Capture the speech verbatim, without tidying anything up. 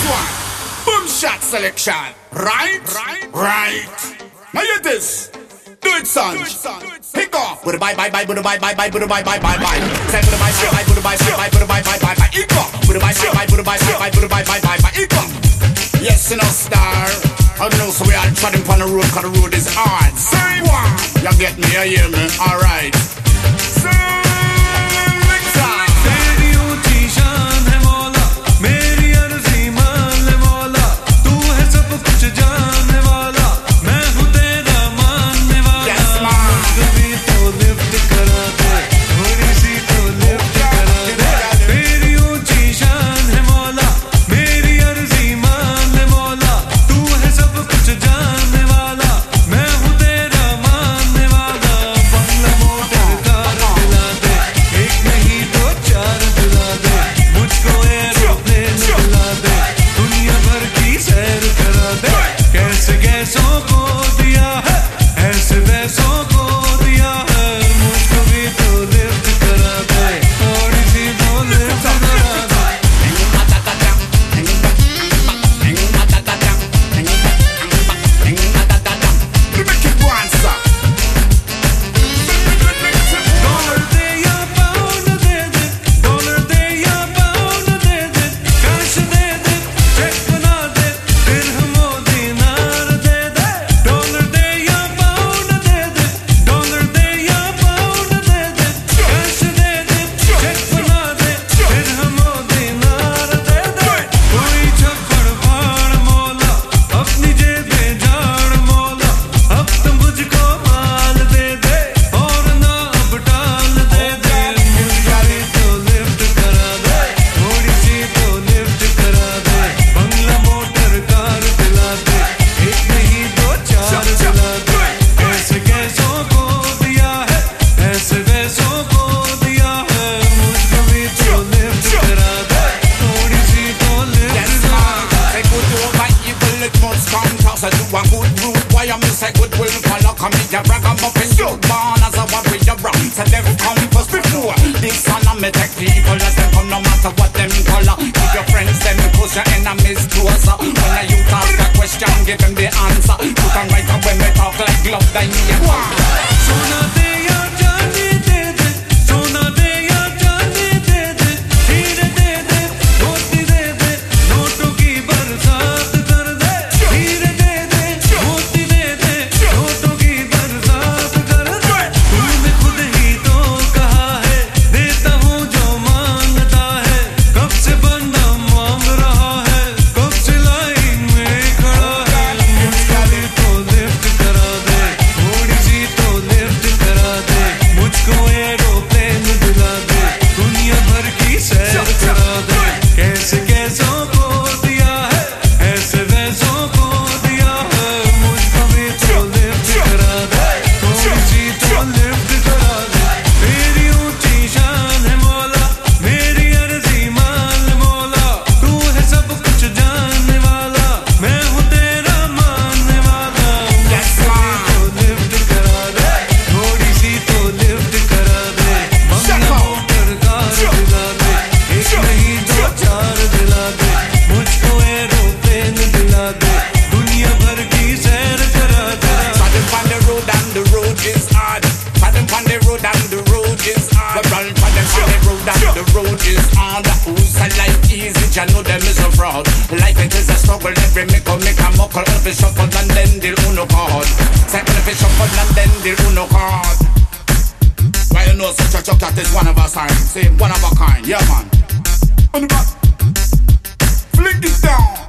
one. Boom shot selection. Right? Right? Right. Now hear this. Do it, son. Pick off. Buddha bye bye bye. Buddha bye bye bye. Buddha bye bye bye bye. Say Buddha bye bye bye. Buddha bye bye bye. Buddha bye bye bye bye. Pick off. Buddha bye bye bye. Buddha bye bye bye. Buddha bye bye bye bye. Pick off. Yes, you know, star. I know, so we all treading on the road, cause the road is hard. Say one. You get me, you hear me? Alright. One of a kind, yeah man. Flick it down.